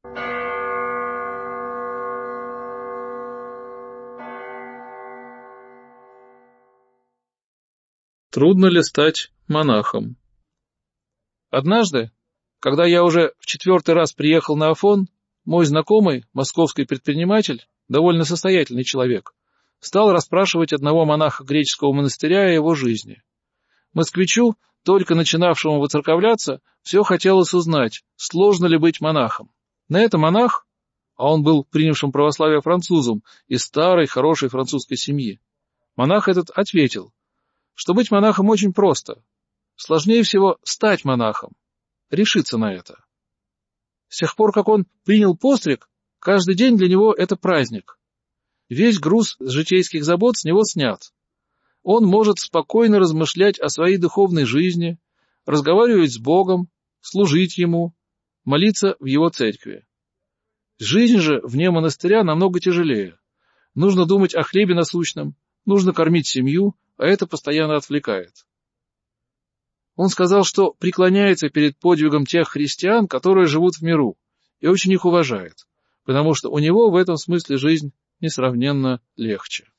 Трудно ли стать монахом? Однажды, когда я уже в 4-й раз приехал на Афон, мой знакомый, московский предприниматель, довольно состоятельный человек, стал расспрашивать одного монаха греческого монастыря о его жизни. Москвичу, только начинавшему воцерковляться, все хотелось узнать, сложно ли быть монахом. На это монах, а он был принявшим православие французом из старой, хорошей французской семьи, монах этот ответил, что быть монахом очень просто. Сложнее всего стать монахом, решиться на это. С тех пор, как он принял постриг, каждый день для него это праздник. Весь груз житейских забот с него снят. Он может спокойно размышлять о своей духовной жизни, разговаривать с Богом, служить Ему, молиться в Его церкви. Жизнь же вне монастыря намного тяжелее. Нужно думать о хлебе насущном, нужно кормить семью, а это постоянно отвлекает. Он сказал, что преклоняется перед подвигом тех христиан, которые живут в миру, и очень их уважает, потому что у него в этом смысле жизнь несравненно легче.